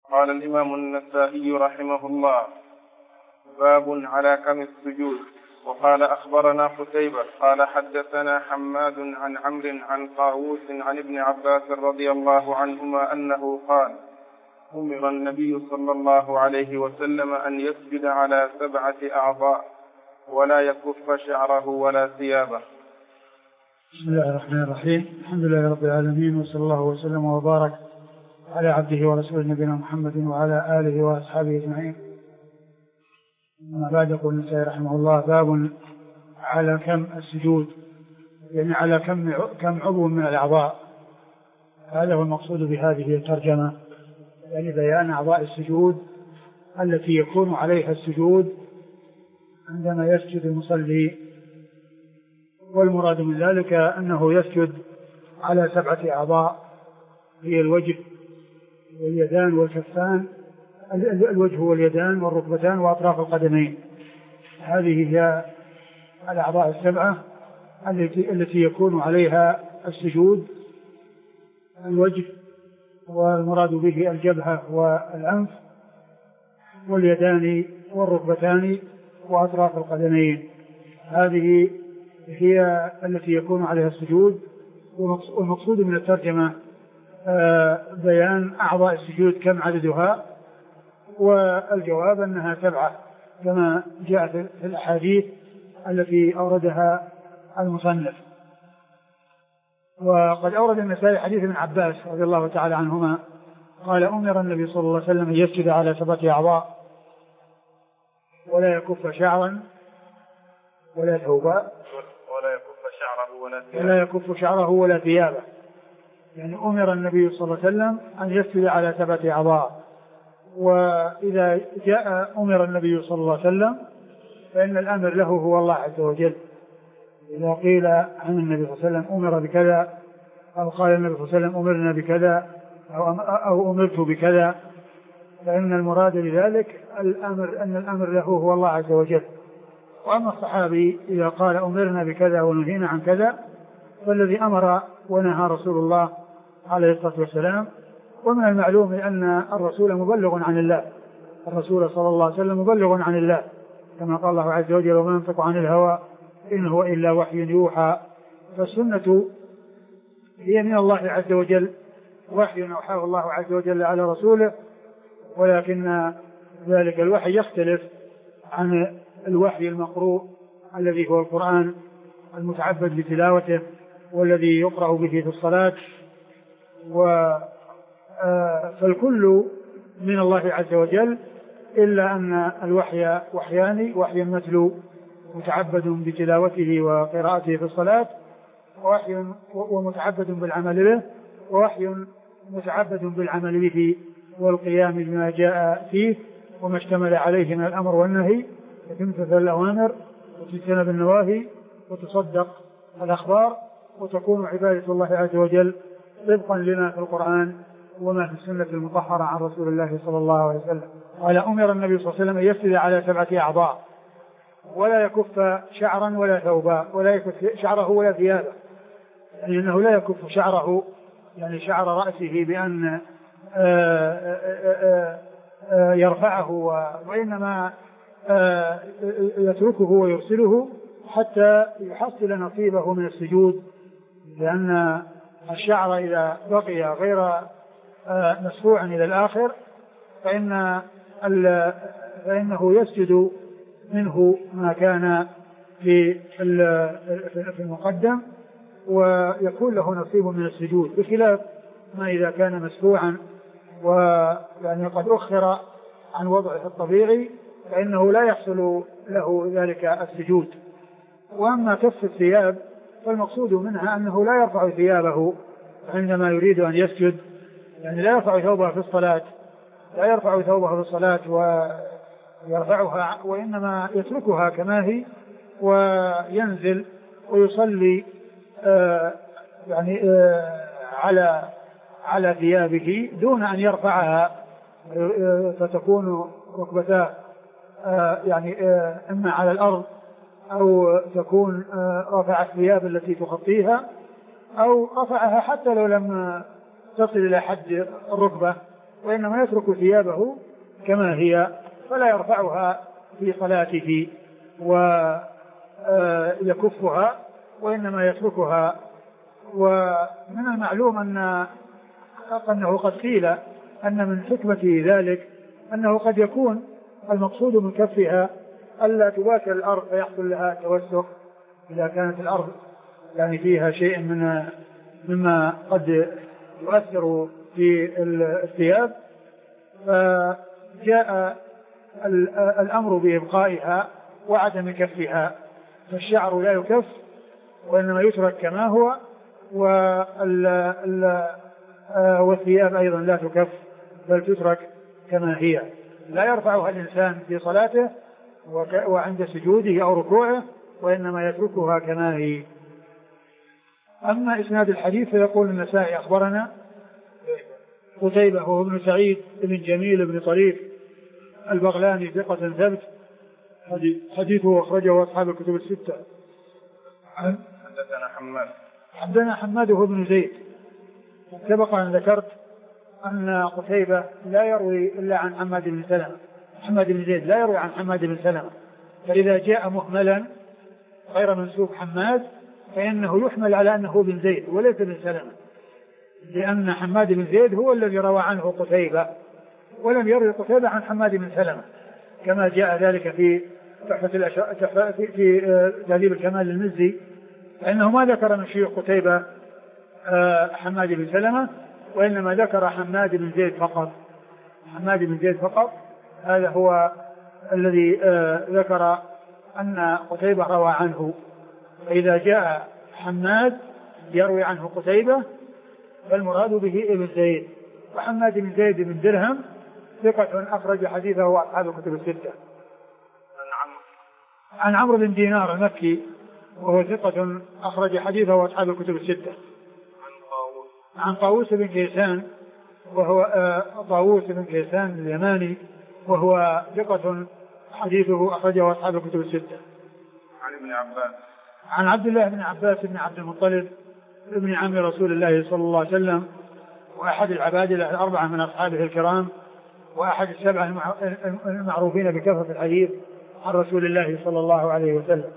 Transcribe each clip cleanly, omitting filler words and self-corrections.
قال الإمام النسائي رحمه الله: باب على كم السجود. وقال أخبرنا قتيبة قال حدثنا حماد عن عمرو عن طاووس عن ابن عباس رضي الله عنهما أنه قال: أمر النبي صلى الله عليه وسلم أن يسجد على 7 أعضاء ولا يكف شعره ولا ثيابه. بسم الله الرحمن الرحيم. الحمد لله رب العالمين، وصلى الله وسلم وبارك على عبده ورسوله نبينا محمد وعلى آله وأصحابه أجمعين. أما بعد، يقول النسائي رحمه الله: باب على كم السجود، يعني على كم عضو من الأعضاء. هذا هو المقصود بهذه الترجمة، يعني بيان أعضاء السجود التي يكون عليها السجود عندما يسجد المصلي. والمراد من ذلك أنه يسجد على 7 أعضاء، هي الوجه واليدان والكفان، الوجه واليدان والركبتان وأطراف القدمين. هذه هي الأعضاء 7 التي يكون عليها السجود. الوجه، والمراد به الجبهة والأنف واليدان والركبتان وأطراف القدمين. هذه هي التي يكون عليها السجود. والمقصود من الترجمة بيان أعضاء السجود كم عددها، والجواب أنها 7 كما جاء في الأحاديث التي أوردها المصنف. وقد أورد النسائي حديث ابن عباس رضي الله تعالى عنهما قال: أمر النبي صلى الله عليه وسلم أن يسجد على 7 أعضاء ولا يكف شعرا ولا ثوبا ولا يكف شعره ولا ثيابه. يعني أمر النبي صلى الله عليه وسلم أن يسجد على 7 أعضاء. وإذا جاء أمر النبي صلى الله عليه وسلم فإن الأمر له هو الله عز وجل. إذا قيل عن النبي صلى الله عليه وسلم أمر بكذا، أو قال النبي صلى الله عليه وسلم أمرنا بكذا، أو أمرت بكذا، فإن المراد بذلك أن الأمر له هو الله عز وجل. وأما الصحابي إذا قال أمرنا بكذا ونهينا عن كذا، فالذي أمر ونهى رسول الله عليه الصلاة والسلام. ومن المعلوم أن الرسول مبلغ عن الله، الرسول صلى الله عليه وسلم مبلغ عن الله، كما قال الله عز وجل: وما ينطق عن الهوى إن هو إلا وحي يوحى. فالسنة هي من الله عز وجل، وحي أوحاه الله عز وجل على رسوله، ولكن ذلك الوحي يختلف عن الوحي المقروء الذي هو القرآن المتعبد بتلاوته والذي يقرأ به في الصلاة. فالكل من الله عز وجل، إلا أن الوحي وحيان: وحي متلو متعبد بتلاوته وقراءته في الصلاة، ووحي ومتعبد بالعمل به، ووحي متعبد بالعمل به والقيام بما جاء فيه وما اشتمل عليه من الأمر والنهي، وتمتثل الأوامر وتجتنب النواهي وتصدق الأخبار، وتكون عبادة الله عز وجل طبقا لما في القرآن وما في السنة المطهرة عن رسول الله صلى الله عليه وسلم. قال: أمر النبي صلى الله عليه وسلم أن يسجد على 7 أعضاء ولا يكف شعرا ولا ثوبا، ولا يكف شعره ولا ثيابه. يعني أنه لا يكف شعره، يعني شعر رأسه بأن يرفعه، وإنما يتركه ويرسله حتى يحصل نصيبه من السجود، لأن الشعر إذا بقي غير مسفوعا إلى الآخر فإنه يسجد منه ما كان في المقدم، ويكون له نصيب من السجود، بخلاف ما إذا كان مسفوعا ويعني قد أخر عن وضعه الطبيعي، فإنه لا يحصل له ذلك السجود. وأما كف الثياب فالمقصود منها أنه لا يرفع ثيابه عندما يريد أن يسجد، يعني لا يرفع ثوبه في الصلاة، لا يرفع ثوبه في الصلاة ويرفعها، وإنما يتركها كما هي وينزل ويصلي على ثيابه دون أن يرفعها، فتكون ركبتاه إما على الأرض، أو تكون رفع الثياب التي تغطيها، أو رفعها حتى لو لم تصل إلى حد الركبة، وإنما يترك ثيابه كما هي فلا يرفعها في صلاته ويكفها، وإنما يتركها. ومن المعلوم أنه قد قيل أن من حكمة ذلك أنه قد يكون المقصود من كفها ألا تباشر الأرض فيحصل لها توسخ إذا كانت الأرض يعني فيها شيء مما قد يؤثر في الثياب، فجاء الأمر بإبقائها وعدم كفها، فالشعر لا يكف وإنما يترك كما هو، والثياب أيضا لا تكف بل تترك كما هي، لا يرفعها الإنسان في صلاته وعند سجوده أو ركوعه، وإنما يتركها كما هي. أما إسناد الحديث فيقول النسائي أخبرنا قتيبة هو ابن سعيد بن جميل بن طريف البغلاني ثقة ثبت، حديثه أخرجه أصحاب الكتب الستة. حدثنا حماد هو ابن زيد. سبق أن ذكرت أن قتيبة لا يروي إلا عن حماد بن سلمة، حماد بن زيد لا يروي عن حماد بن سلمة، فإذا جاء مهملا غير منسوب حماد فإنه يحمل على أنه بن زيد وليس بن سلمة، لأن حماد بن زيد هو الذي روى عنه قتيبة، ولم يروي قتيبة عن حماد بن سلمة كما جاء ذلك في في تهذيب الكمال المزي، فإنه ما ذكر من شيوخ قتيبة حماد بن سلمة، وإنما ذكر حماد بن زيد فقط. حماد بن زيد فقط هذا هو الذي ذكر أن قتيبة روى عنه. فإذا جاء حماد يروي عنه قتيبة فالمراد به ابن زيد. وحماد بن زيد بن درهم ثقة أخرج حديثه وأصحاب الكتب الستة. عن عمرو بن دينار المكي وهو ثقة أخرج حديثه وأصحاب الكتب الستة. عن طاووس بن كيسان وهو طاووس بن كيسان اليماني وهو ثقة حديثه أخرجه أصحاب الكتب الستة. عن ابن عباس عن عبد الله بن عباس بن عبد المطلب ابن عم رسول الله صلى الله عليه وسلم، وأحد العبادلة الأربعة من أصحابه الكرام، وأحد السبعة المعروفين بكثرة الحديث عن رسول الله صلى الله عليه وسلم.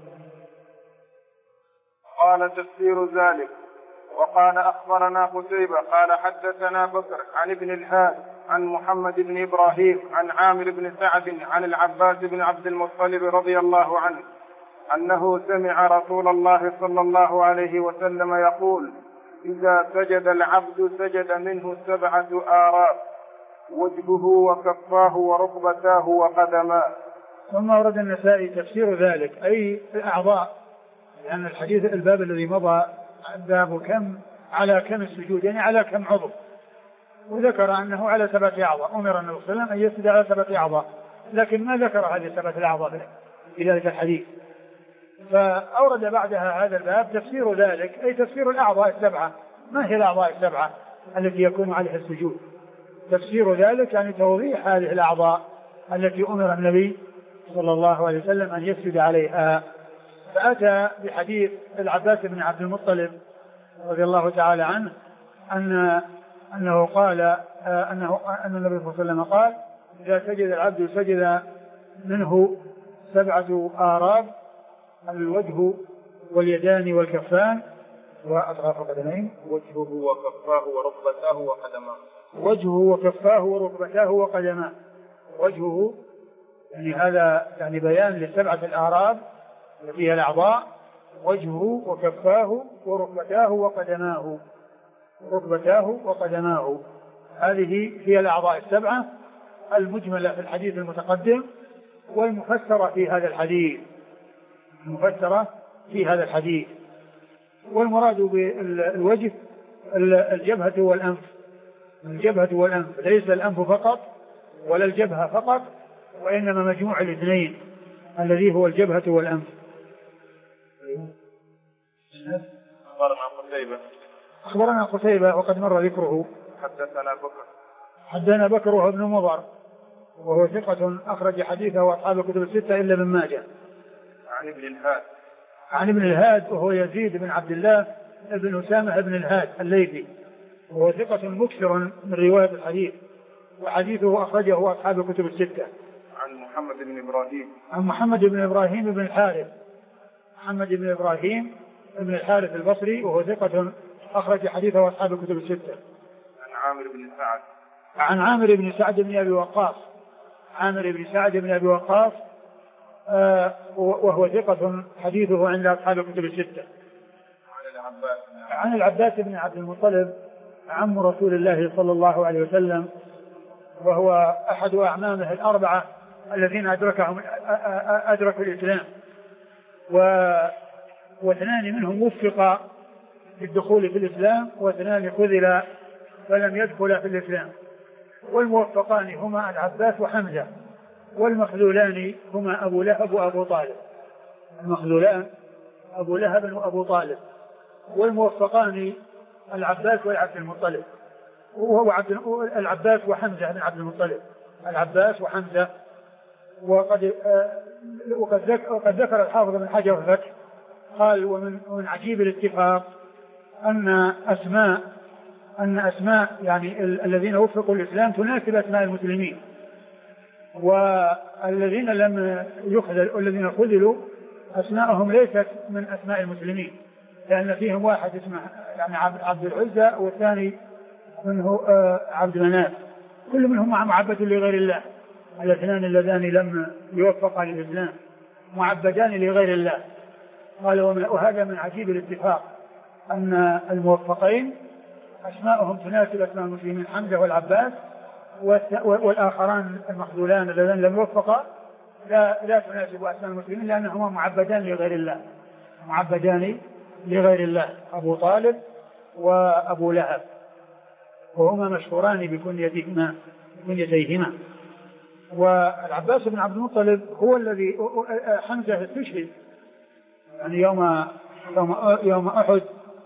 قال تفسير ذلك. وقال أخبرنا قتيبة قال حدثنا بكر عن ابن الهاد عن محمد بن إبراهيم عن عامر بن سعد عن العباس بن عبد المطلب رضي الله عنه أنه سمع رسول الله صلى الله عليه وسلم يقول: إذا سجد العبد سجد منه 7 آراب، وجهه وكفاه وركبتاه وقدماه. ثم ورد النسائي تفسير ذلك أي الأعضاء، لأن الحديث الباب الذي مضى باب كم على كم السجود، يعني على كم عضو، وذكر أنه على 7 أعضاء. أمر النبي صلى الله عليه وسلم أن يسجد على 7 أعضاء، لكن ما ذكر هذه 7 الأعضاء في ذلك الحديث، فأورد بعدها هذا الباب تفسير ذلك أي تفسير الأعضاء 7. ما هي الأعضاء 7 التي يكون عليها السجود؟ تفسير ذلك يعني توضيح هذه الأعضاء التي أمر النبي صلى الله عليه وسلم أن يسجد عليها. فأتى بحديث العباس بن عبد المطلب رضي الله تعالى عنه أنه قال أن النبي صلى الله عليه وسلم قال: إذا سجد العبد سجد منه 7 آراب، الوجه واليدان والكفان وأطراف القدمين. وجهه وكفاه وركبتاه وقدماه. وجهه وكفاه وركبتاه وقدماه. وجهه يعني هذا يعني بيان ل7 الآراب التي هي الأعضاء، وجهه وكفاه وركبتاه وقدماه. ركبتاه وقدماه هذه هي الأعضاء 7 المجملة في الحديث المتقدم والمفسرة في هذا الحديث. المفسرة في هذا الحديث. والمراد بالوجه الجبهة والأنف. الجبهة والأنف ليس الأنف فقط ولا الجبهة فقط، وإنما مجموع الاثنين الذي هو الجبهة والأنف. أخبرنا قتيبة وقد مر ذكره. حدثنا بكر وهو ابن مضر وهو ثقة أخرج حديثه وأصحاب الكتب الستة إلا ابن ماجه. عن ابن الهاد وهو يزيد بن عبد الله بن أسامة بن الهاد الليثي، وهو ثقة مكثر من رواية الحديث وحديثه أخرجه أصحاب الكتب الستة. عن محمد بن إبراهيم. عن محمد بن إبراهيم بن الحارث. محمد بن إبراهيم بن الحارث البصري وهو ثقة أخرج حديثه أصحاب الكتب الستة. عن عامر بن سعد. عن عامر بن سعد بن أبي وقاص. عامر بن سعد بن أبي وقاص وهو ثقة حديثه عند أصحاب الكتب الستة. عن العباس بن عبد المطلب عم رسول الله صلى الله عليه وسلم، وهو أحد أعمامه الأربعة الذين أدركوا الإسلام، واثنان منهم وفقا بالدخول في الإسلام، واثنان خذلا فلم يدخلا في الإسلام. والموفقان هما العباس وحمزة، والمخذولان هما أبو لهب وأبو طالب. المخذولان أبو لهب وأبو طالب، والموفقان العباس وعبد المطلب، وهو العباس وحمزة بن عبد المطلب. العباس وحمزة. وقد ذكر الحافظ بن حجر في الفتح قال: ومن عجيب الاتفاق أن أسماء يعني الذين وفقوا الإسلام تناسب أسماء المسلمين، والذين لم يخذلوا والذين خذلوا أسماءهم ليست من أسماء المسلمين، لأن فيهم واحد اسمه يعني عبد العزى، والثاني منه عبد مناف، كل منهم معبد لغير الله. الاثنان اللذان لم يوفقا للإسلام معبدان لغير الله. قال: وهذا من عجيب الاتفاق أن الموفقين أسماءهم تناسب أسماء المسلمين، حمزة والعباس، والآخران المخذولان الذين لم يوفقا لا تناسب أسماء المسلمين، لأنهما معبدان لغير الله، معبدان لغير الله، أبو طالب وأبو لهب، وهما مشهوران بكنيتيهما. والعباس بن عبد المطلب هو الذي حمزة استشهد يعني يوم أحد،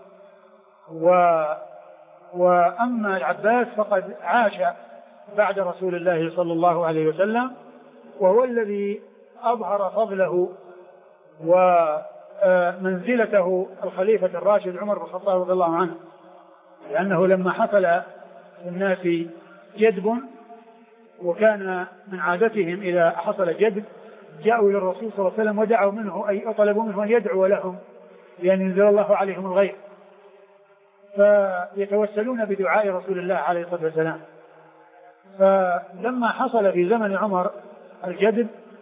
وأما العباس فقد عاش بعد رسول الله صلى الله عليه وسلم، وهو الذي أظهر فضله ومنزلته الخليفة الراشد عمر بن الخطاب رضي الله عنه، لأنه لما حصل الناس جدب، وكان من عادتهم إذا حصل جدب جاءوا إلى الرسول صلى الله عليه وسلم ودعوا منه أي طلبوا منه أن يدعو لهم لأن ينزل الله عليهم الغيث، فيتوسلون بدعاء رسول الله عليه الصلاة والسلام. فلما حصل في زمن عمر الجدب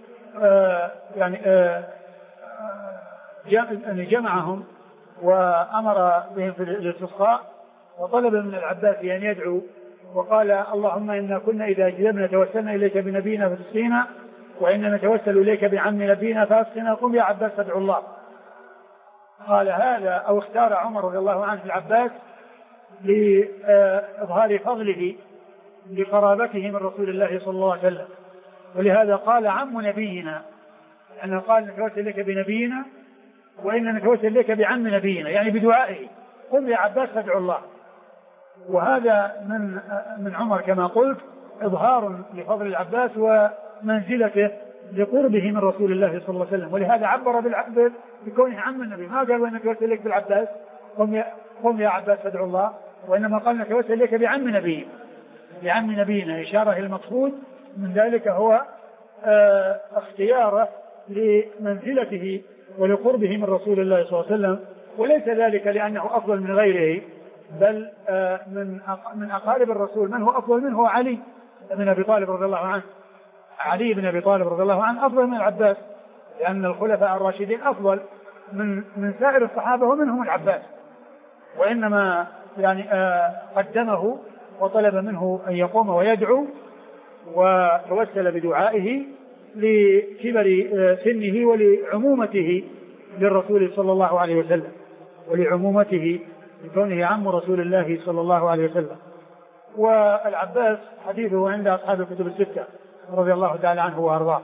جمعهم وأمر بهم في الاستسقاء، وطلب من العباس أن يدعو، وقال: اللهم إنا كنا إذا جدبنا توسلنا إليك بنبينا فتسقينا، وإنا نتوسل إليك بعم نبينا فأسقنا، قم يا عباس فادعو الله. قال هذا أو اختار عمر رضي الله عنه العباس لإظهار فضله لقرابته من رسول الله صلى الله عليه وسلم، ولهذا قال عم نبينا، أنه قال نتوسل إليك بنبينا وإنا نتوسل إليك بعم نبينا، يعني بدعائه، قم يا عباس فادعو الله. وهذا من عمر كما قلت إظهار لفضل العباس ومنزلته لقربه من رسول الله صلى الله عليه وسلم، ولهذا عبر بكونه عم النبي، ما قال وإنك نتوسل إليك بالعباس قم يا عباس فادعو الله، وإنما قال نتوسل إليك بعم نبينا، إشارة إلى المقصود من ذلك هو اختياره لمنزلته ولقربه من رسول الله صلى الله عليه وسلم، وليس ذلك لأنه أفضل من غيره، بل من أقارب الرسول من هو أفضل منه هو علي بن أبي طالب رضي الله عنه. علي بن أبي طالب رضي الله عنه أفضل من العباس، لأن الخلفاء الراشدين أفضل من سائر الصحابة ومنهم العباس، وإنما يعني قدمه وطلب منه أن يقوم ويدعو، وتوسل بدعائه لكبر سنه ولعمومته للرسول صلى الله عليه وسلم، ولعمومته لكونه عم رسول الله صلى الله عليه وسلم. والعباس حديثه عند أصحاب الكتب الستة رضي الله تعالى عنه وأرضاه.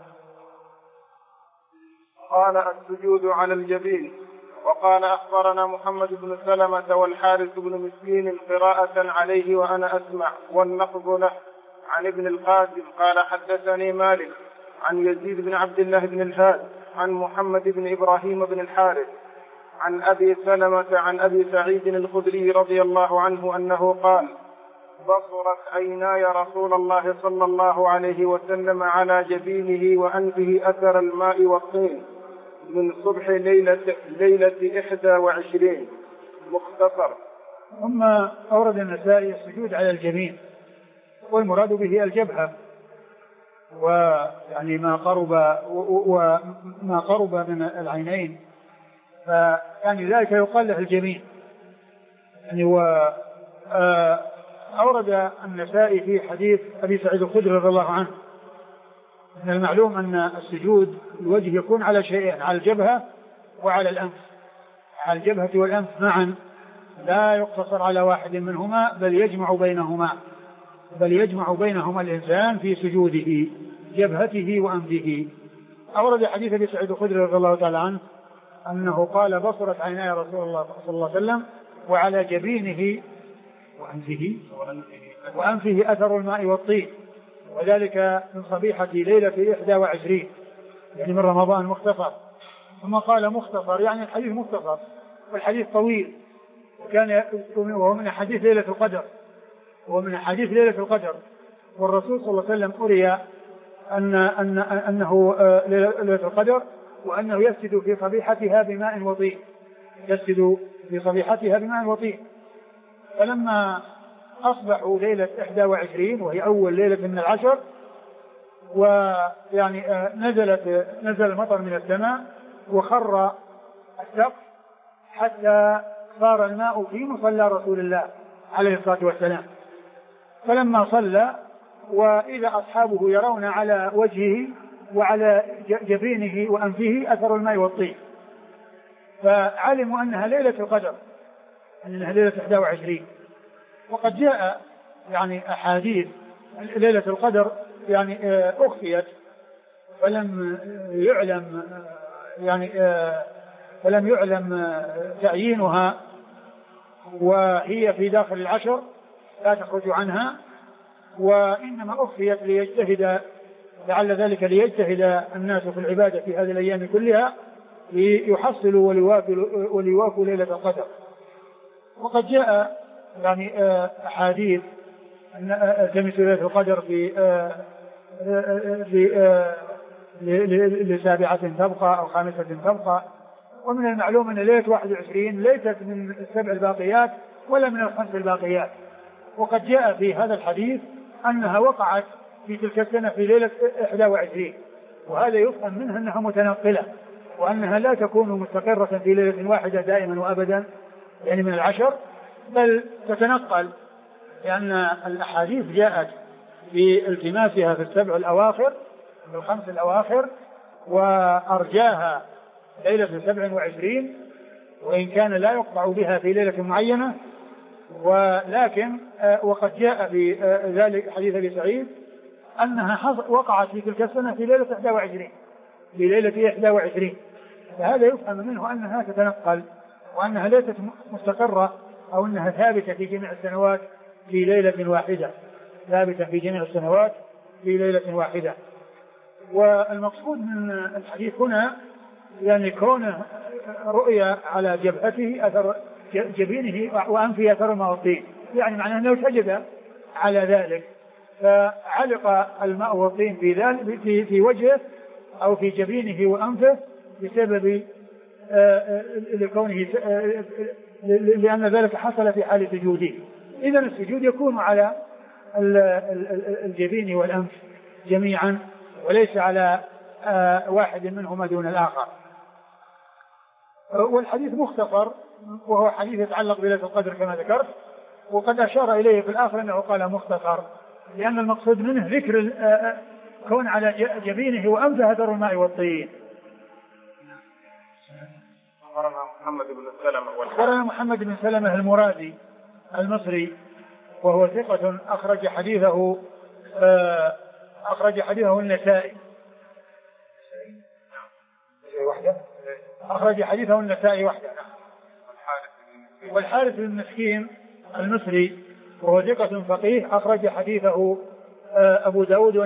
قال: السجود على الجبين. وقال: أخبرنا محمد بن سلمة والحارث بن مسكين قراءة عليه وأنا أسمع، واللفظ له. عن ابن القاسم قال: حدثني مالك عن يزيد بن عبد الله بن الهاد عن محمد بن إبراهيم بن الحارث عن أبي سلمة عن أبي سعيد الخدري رضي الله عنه أنه قال: بصرت عيناي رسول الله صلى الله عليه وسلم على جبينه وأنفه أثر الماء والطين من صبح ليلة 21. مختصر. ثم أورد النسائي السجود على الجبين، والمراد به الجبهة، ويعني ما قرب من العينين، فيعني ذلك يقال له الجبين. يعني أورد النسائي في حديث أبي سعيد الخدري رضي الله عنه من المعلوم أن السجود الوجه يكون على شيئين، على الجبهة وعلى الأنف، على الجبهة والأنف معا، لا يقتصر على واحد منهما، بل يجمع بينهما الإنسان في سجوده، جبهته وأنفه. أورد حديث أبي سعيد الخدري رضي الله تعالى عنه أنه قال بصرت عيناي رسول الله صلى الله عليه وسلم وعلى جبينه وأنفه أثر الماء والطين، وذلك من صبيحة ليلة 21 يعني من رمضان، مختصر. ثم قال مختصر يعني الحديث مختصر، والحديث طويل، وهو من حديث ليلة القدر، والرسول صلى الله عليه وسلم أري أنه ليلة القدر، وأنه يسجد في صبيحتها بماء وطين. فلما أصبحوا ليلة 21 وهي أول ليلة من العشر، ويعني نزل المطر من السماء وخر السقف حتى صار الماء في مصلى رسول الله عليه الصلاة والسلام. فلما صلى وإذا أصحابه يرون على وجهه وعلى جبينه وأنفه أثر الماء والطين، فعلموا أنها ليلة القدر، أنها ليلة 21. وقد جاء يعني أحاديث ليلة القدر يعني أخفيت فلم يعلم تعيينها، وهي في داخل العشر لا تخرج عنها، وإنما أخفيت لعل ذلك ليجتهد الناس في العبادة في هذه الأيام كلها ليحصلوا وليوافوا ليلة القدر. وقد جاء يعني أحاديث تمس ليلة القدر لسابعة تبقى أو خامسة تبقى. ومن المعلوم أن ليلة 21 ليست من السبع الباقيات ولا من الخمس الباقيات. وقد جاء في هذا الحديث أنها وقعت في تلك السنة في ليلة 21، وهذا يفهم منها أنها متنقلة، وأنها لا تكون مستقرة في ليلة واحدة دائما وأبدا يعني من العشر، بل تتنقل، لأن الأحاديث جاءت بالتماسها في السبع الأواخر في الخمس الأواخر، وأرجاها ليلة 27 وإن كان لا يقطع بها في ليلة معينة. ولكن وقد جاء في ذلك حديث أبي سعيد أنها وقعت في تلك السنة في ليلة 21، فهذا يفهم منه أنها تتنقل، وأنها ليست مستقرة أو أنها ثابتة في جميع السنوات في ليلة واحدة، والمقصود من الحديث هنا يعني كونه رؤيا على جبهته أثر جبينه وأنفه أثر الماء والطين، يعني معناه أنه سجد على ذلك، فعلق الماء والطين في وجهه أو في جبينه وأنفه بسبب لكونه لأن ذلك حصل في حال سجوده. إذن السجود يكون على الجبين والأنف جميعا، وليس على واحد منهما دون الآخر. والحديث مختصر، وهو حديث يتعلق بليلة القدر كما ذكرت، وقد أشار إليه في الآخر أنه قال مختصر، لأن المقصود منه ذكر كون على جبينه وأنفه أثر الماء والطين. أخبرنا محمد بن سلمة المرادي المصري، وهو ثقة أخرج حديثه النسائي وحده. والحارث بن مسكين المصري وهو ثقة فقيه أخرج حديثه أبو داود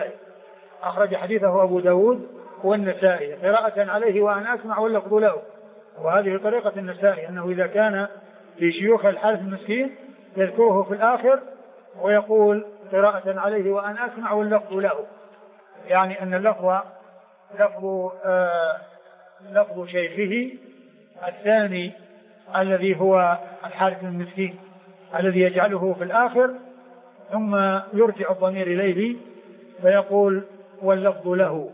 والنسائي قراءة عليه وأنا أسمع واللفظ له. وهذه طريقة النسائي، أنه إذا كان في شيوخ الحارث المسكين يذكره في الآخر ويقول قراءة عليه وأنا أسمع واللفظ له، يعني أن اللفظ لفظ شيخه الثاني الذي هو الحارث المسكين الذي يجعله في الآخر، ثم يرجع الضمير إليه فيقول واللفظ له.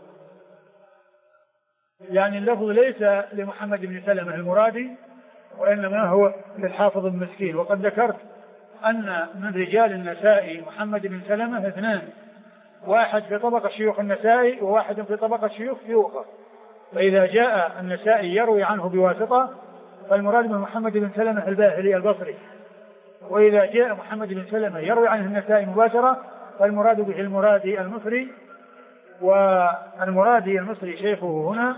يعني اللفظ ليس لمحمد بن سلمة المرادي، وإنما هو للحافظ المسكين. وقد ذكرت أن من رجال النسائي محمد بن سلمة اثنان، واحد في طبقة شيوخ النسائي وواحد في طبقة شيوخه. فإذا جاء النسائي يروي عنه بواسطة فالمراد من محمد بن سلمة الباهلي البصري، وإذا جاء محمد بن سلمة يروي عنه النسائي مباشرة فالمراد به المرادي المصري. والمرادي المصري شيخه هنا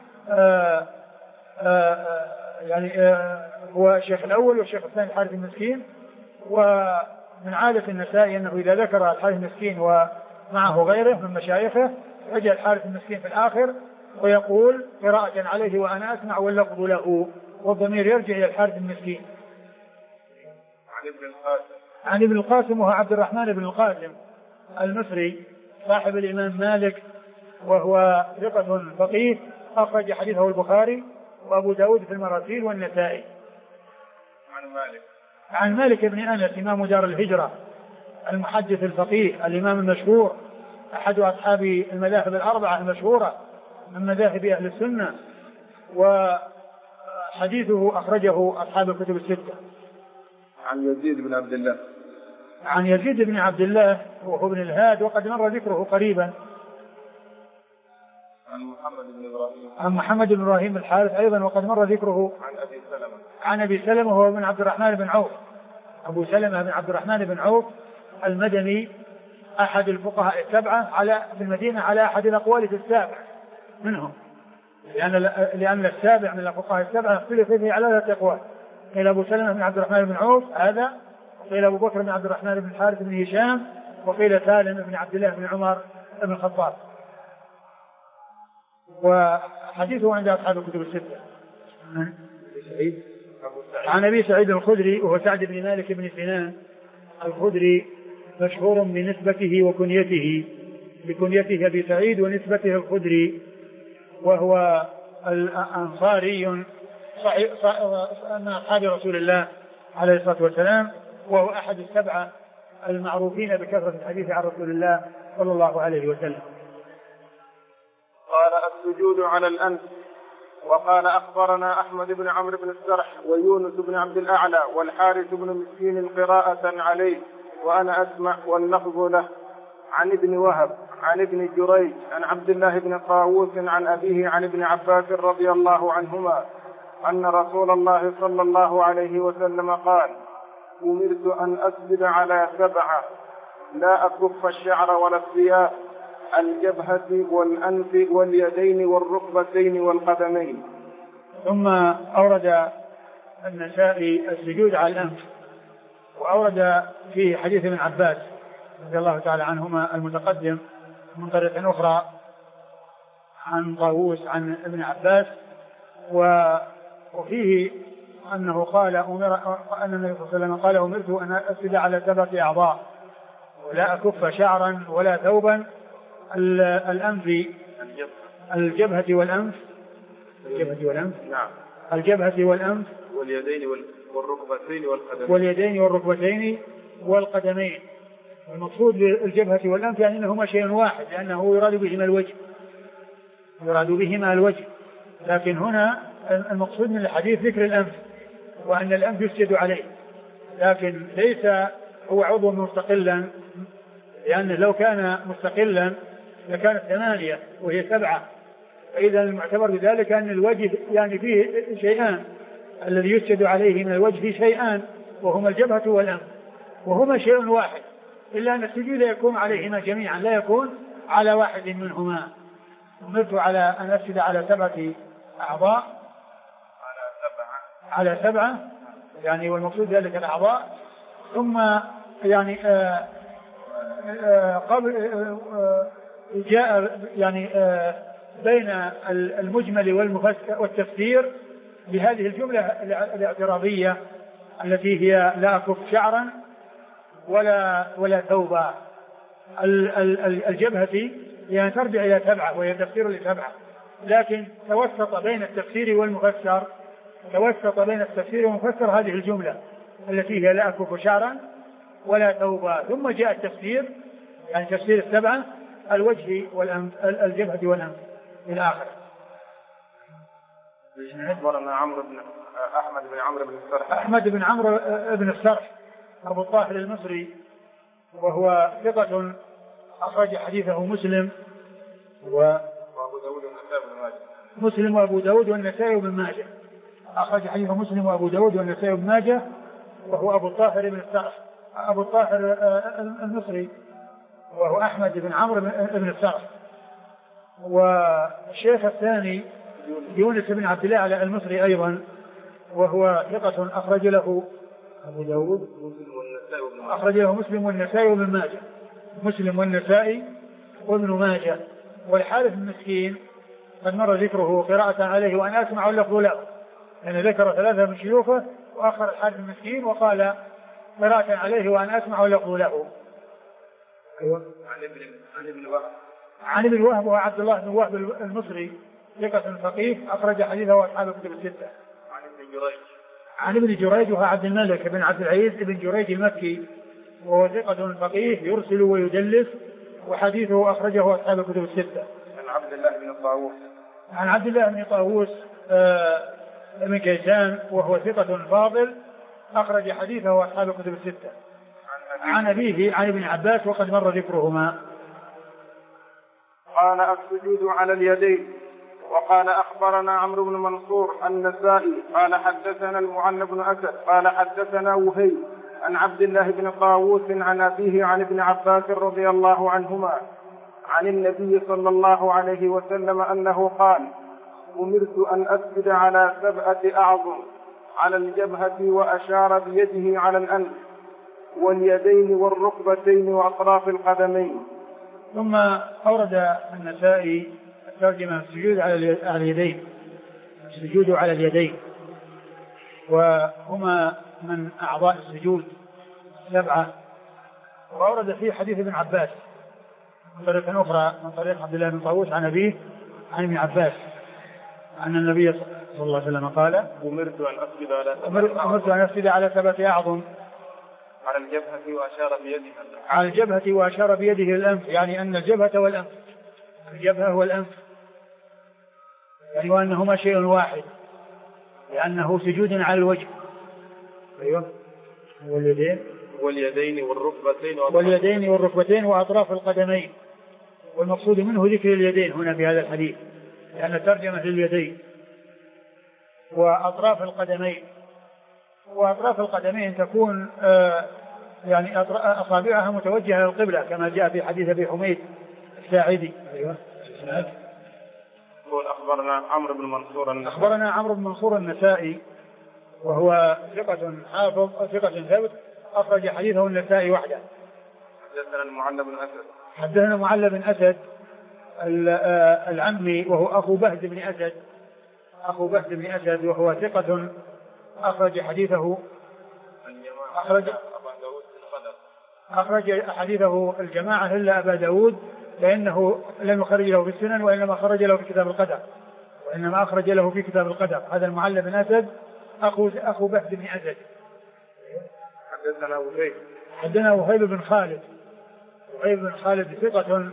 هو الشيخ الأول والشيخ الثاني الحارث المسكين. ومن عادة النسائي أنه إذا ذكر الحارث المسكين ومعه غيره من مشايخه يجعل الحارث المسكين في الآخر ويقول قراءة عليه وأنا أسمع واللفظ له، والضمير يرجع إلى الحارث المسكين. عن ابن القاسم وهو عبد الرحمن بن القاسم المصري صاحب الإمام مالك، وهو ثقة فقيه أخرج حديثه البخاري وأبو داود في المراسيل والنسائي. عن مالك بن أنس إمام دار الهجرة المحدث الفقيه الإمام المشهور أحد أصحاب المذاهب الأربعة المشهورة من مذاهب أهل السنة، وحديثه أخرجه أصحاب الكتب الستة. عن يزيد بن عبد الله. عن يزيد بن عبد الله وهو ابن الهاد وقد مر ذكره قريبا. عن محمد بن إبراهيم. عن محمد بن إبراهيم الحارث أيضا وقد مر ذكره. عن أبي سلمة. عن أبي سلمة وهو بن عبد الرحمن بن عوف، أبو سلمة بن عبد الرحمن بن عوف المدني أحد الفقهاء السبعة في المدينة على أحد الأقوال في السابع منهم، لأن السابع من الفقهاء السبعة اختلف فيه على ثلاثة أقوال. قيل أبو سلمة بن عبد الرحمن بن عوف هذا، وقيل أبو بكر بن عبد الرحمن بن الحارث بن هشام، وقيل سالم بن عبد الله بن عمر بن الخطاب. وحديثه عند أصحاب الكتب الستة. عن أبي سعيد الخدري وهو سعد بن مالك بن سنان الخدري مشهور بنسبته وكنيته، بكنيته أبي سعيد ونسبته الخدري، وهو الأنصاري من أصحاب رسول الله عليه الصلاة والسلام، وهو أحد السبعة المعروفين بكثرة الحديث عن رسول الله صلى الله عليه وسلم. قال السجود على الأنف. وقال أخبرنا أحمد بن عمرو بن السرح ويونس بن عبد الأعلى والحارث بن مسكين قراءة عليه وأنا أسمع واللفظ له. عن ابن وهب عن ابن جريج عن عبد الله بن طاووس عن أبيه عن ابن عباس رضي الله عنهما أن رسول الله صلى الله عليه وسلم قال: أمرت أن أسجد على 7 لا أكف الشعر ولا الثياب: الجبهة والأنف واليدين والركبتين والقدمين. ثم أورد النسائي السجود على الأنف، وأورد فيه حديث ابن عباس رضي الله تعالى عنهما المتقدم من طريق أخرى عن طاووس عن ابن عباس، وفيه أنه قال أن النبي صلى الله عليه وسلم قال: أمرت أن أسجد على 7 أعضاء ولا أكف شعرا ولا ثوبا: الأنف، الجبهة والأنف، نعم، الجبهة والأنف واليدين والركبتين والقدمين، واليدين والركبتين والقدمين. المقصود بالجبهة والأنف يعني أنهما شيء واحد، لأنه يراد بهما الوجه، لكن هنا المقصود من الحديث ذكر الأنف، وأن الأنف يسجد عليه، لكن ليس هو عضو مستقلا، لأنه لو كان مستقلا لكانت 8 وهي 7. فإذا المعتبر بذلك أن الوجه يعني فيه شيئان، الذي يسجد عليه من الوجه فيه شيئان وهما الجبهة والأنف، وهما شيء واحد، إلا أن السجود يكون عليهما جميعا لا يكون على واحد منهما. أمرت على أن أسجد على 7 أعضاء، على 7 يعني، والمقصود ذلك الأعضاء. ثم يعني قبل جاء يعني بين المجمل والتفسير بهذه الجملة الاعتراضية التي هي: لا أكف شعرا ولا ثوبا. الجبهة يعني ترجع إلى 7 وهي تفسير ل7، لكن توسط بين التفسير والمفسر، هذه الجملة التي هي لا أكف شعرا ولا ثوبا. ثم جاء التفسير يعني تفسير 7 الوجه والأنف، الجبهة والأنف إلى آخره. أخبرنا أحمد بن عمرو بن السرح. أحمد بن عمرو بن السرح أبو الطاهر المصري، وهو ثقة أخرج حديثه مسلم وأبو داود والنسائي بن ماجه. أخرج حديثه مسلم وأبو داود والنسائي بن ماجه، وهو أبو الطاهر بن السرح أبو الطاهر المصري، وهو أحمد بن عمرو بن السرح. والشيخ الثاني يونس بن عبد الله المصري أيضا، وهو ثقة أخرج له أبو داود أخرج له مسلم والنسائي وابن ماجه، مسلم والنسائي وابن ماجه. والحارث المسكين قد مر ذكره قراءة عليه وأنا أسمع اللفظ له، يعني ذكر 3 من شيوخه وآخر الحارث المسكين وقال قراءة عليه وأنا أسمع اللفظ له. أيوة. عن ابن وهب وعبد الله بن وهب المصري ثقة فقيه أخرج حديثه أصحاب الكتب الستة. عن ابن جريج وهو عبد الملك بن عبد العزيز بن جريج المكي، وهو ثقة فقيه يرسل ويدلس، وحديثه أخرجه أصحاب الكتب الستة. عن عبد الله بن طاووس بن كيسان، وهو ثقة فاضل أخرج حديثه أصحاب الكتب الستة. عن أبيه عن ابن عباس وقد مر ذكرهما. قال السجود على اليدين. وقال أخبرنا عمرو بن منصور النسائي قال حدثنا المعنى بن أسد قال حدثنا وهيب عن عبد الله بن طاووس عن أبيه عن ابن عباس رضي الله عنهما عن النبي صلى الله عليه وسلم أنه قال: أمرت أن أسجد على 7 أعظم، على الجبهة وأشار بيده على الأنف واليدين والركبتين وأطراف القدمين. ثم أورد النسائي ترجمة السجود على اليدين، السجود على اليدين، وهما من أعضاء السجود 7. وأورد فيه حديث ابن عباس من طريق أخرى من طريق عبد الله بن طاووس عن أبيه عن ابن عباس أن النبي صلى الله عليه وسلم قال: أمرت أن أسجد على 7 أعظم، على الجبهة وأشار بيده، على الجبهة وأشار بيده الأنف، يعني أن الجبهة والأنف، الجبهة والأنف، يعني وأنهما شيء واحد، لأنه سجود على الوجه. أيوه. واليدين والركبتين وأطراف القدمين. والمقصود منه ذكر اليدين هنا في هذا الحديث، لأن ترجمة لليدين وأطراف القدمين. وأطراف القدمين تكون يعني أصابعها متوجهة للقبلة كما جاء في حديث أبي حميد الساعدي. أيوه. أخبرنا عمرو بن منصور النسائي، وهو ثقة حافظ ثقة ثابت أخرج حديثه النسائي وحده. حدثنا معل بن أسد العمي، وهو أخو بهز بن أسد، وهو ثقة أخرج حديثه الجماعة إلا أبا داود، فإنه لم يخرج له في السنن، وإنما خرج له في كتاب القدر، هذا المعل بن أسد أخو بهز بن أسد. حدثنا وهيب بن خالد ثقة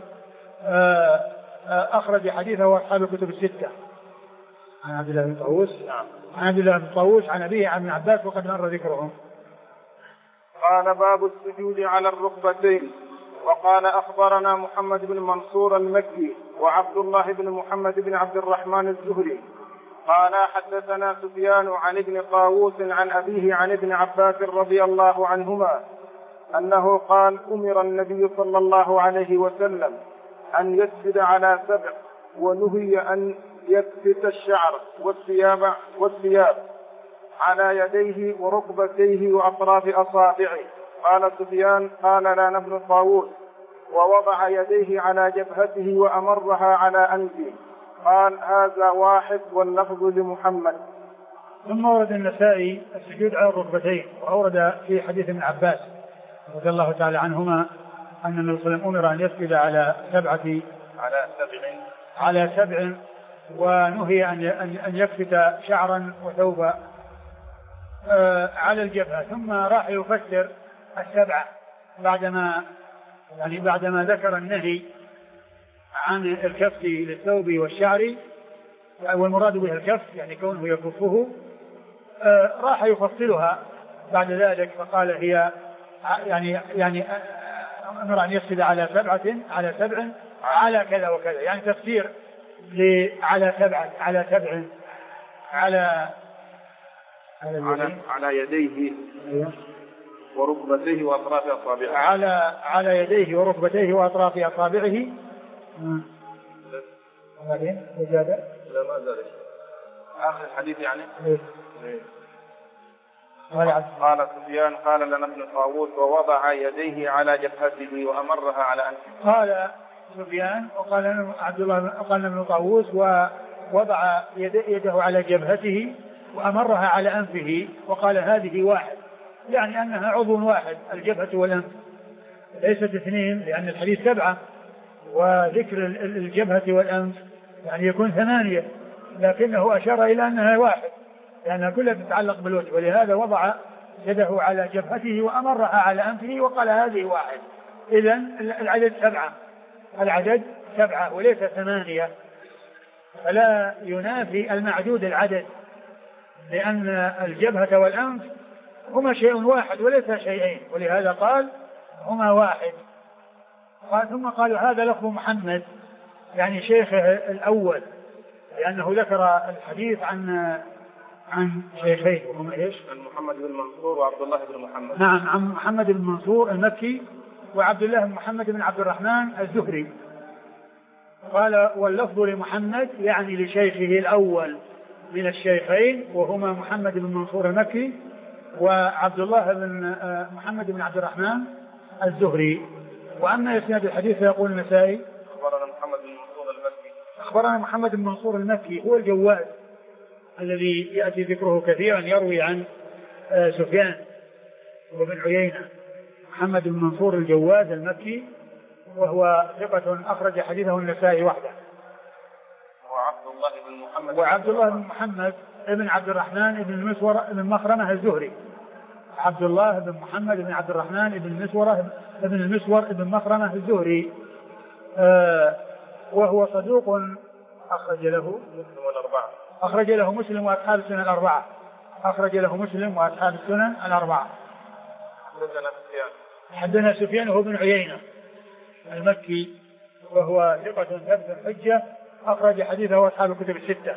أخرج حديثه أصحاب الكتب الستة. عن عبد الله بن طاووس عن أبيه عن ابن عباس وقد مر ذكرهم. قال: باب السجود على الركبتين. وقال أخبرنا محمد بن منصور المكي وعبد الله بن محمد بن عبد الرحمن الزهري قال حدثنا سفيان عن ابن طاووس عن أبيه عن ابن عباس رضي الله عنهما أنه قال: أمر النبي صلى الله عليه وسلم أن يسجد على 7، ونهي أن يكفت الشعر والثياب على يديه وركبتيه وأطراف أصابعه. قال سفيان: قال لنا ابن طاووس: ووضع يديه على جبهته وأمرها على أنفه. قال: هذا واحد واللفظ لمحمد. ثم ورد النسائي السجود على الركبتين، وأورد في حديث ابن عباس رضي الله تعالى عنهما أن النبي صلى الله عليه وسلم أمر أن يسجد على سبع ونهي أن يكفت شعرا وثوبا على الجبهة. ثم راح يفسر السبعة بعدما ذكر النهي عن الكف للثوب والشعر، والمراد به الكف يعني كونه يكفه، راح يفصلها بعد ذلك فقال هي يعني أمر أن يسجد على سبع على كذا وكذا، يعني تفسير على سبع على يديه وركبتيه وأطراف أصابعه، على يديه وركبتيه وأطراف أصابعه. لا ما زال آخر الحديث يعني. قال سفيان قال لنا ابن طاووس ووضع يديه على جبهته وأمرها على أنفه. قال سفيان وقال عبد الله قال ابن طاووس ووضع يده على جبهته وأمرها على أنفه وقال هذه واحد، يعني أنها عضو واحد الجبهة والأنف ليست اثنين، لأن الحديث 7 وذكر الجبهة والأنف يعني يكون 8، لكنه أشار إلى أنها واحد لأنها كلها تتعلق بالوجه، ولهذا وضع يده على جبهته وأمرها على أنفه وقال هذه واحد. إذن العدد 7 وليس 8، فلا ينافي المعدود العدد، لأن الجبهة والأنف هما شيء واحد وليس شيئين، ولهذا قال هما واحد. ثم قالوا هذا لفظ محمد يعني شيخه الأول، لأنه ذكر الحديث عن شيخين وهما ايش؟ محمد بن منصور وعبد الله بن محمد. نعم، عن محمد بن منصور المكي وعبد الله بن محمد بن عبد الرحمن الزهري. قال واللفظ لمحمد يعني لشيخه الأول من الشيخين وهما محمد بن منصور المكي وعبد الله بن محمد بن عبد الرحمن الزهري. وأما إسناد الحديث فيقول النسائي أخبرنا محمد بن منصور المكي هو الجواد الذي يأتي ذكره كثيرا يروي عن سفيان وابن عيينة. محمد بن منصور الجواد المكي وهو ثقة أخرج حديثه النسائي وحده. وعبد الله بن محمد ابن عبد الرحمن بن المسور بن مخرمة الزهري. عبد الله بن محمد بن عبد الرحمن بن المسور بن مخرمة الزهري، وهو صدوق أخرج له مسلم وأصحاب السنن الأربعة. حدثنا سفيان وهو بن عيينة المكي وهو ثقة ثبت حجة أخرج حديثه أصحاب الكتب الستة.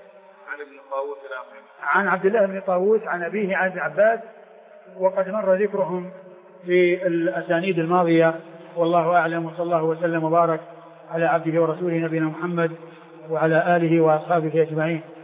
عن عبد الله بن طاووس عن أبيه عن ابن عباس، وقد مر ذكرهم في الأسانيد الماضية. والله أعلم، وصلى الله وسلم وبارك على عبده ورسوله نبينا محمد وعلى آله وأصحابه أجمعين.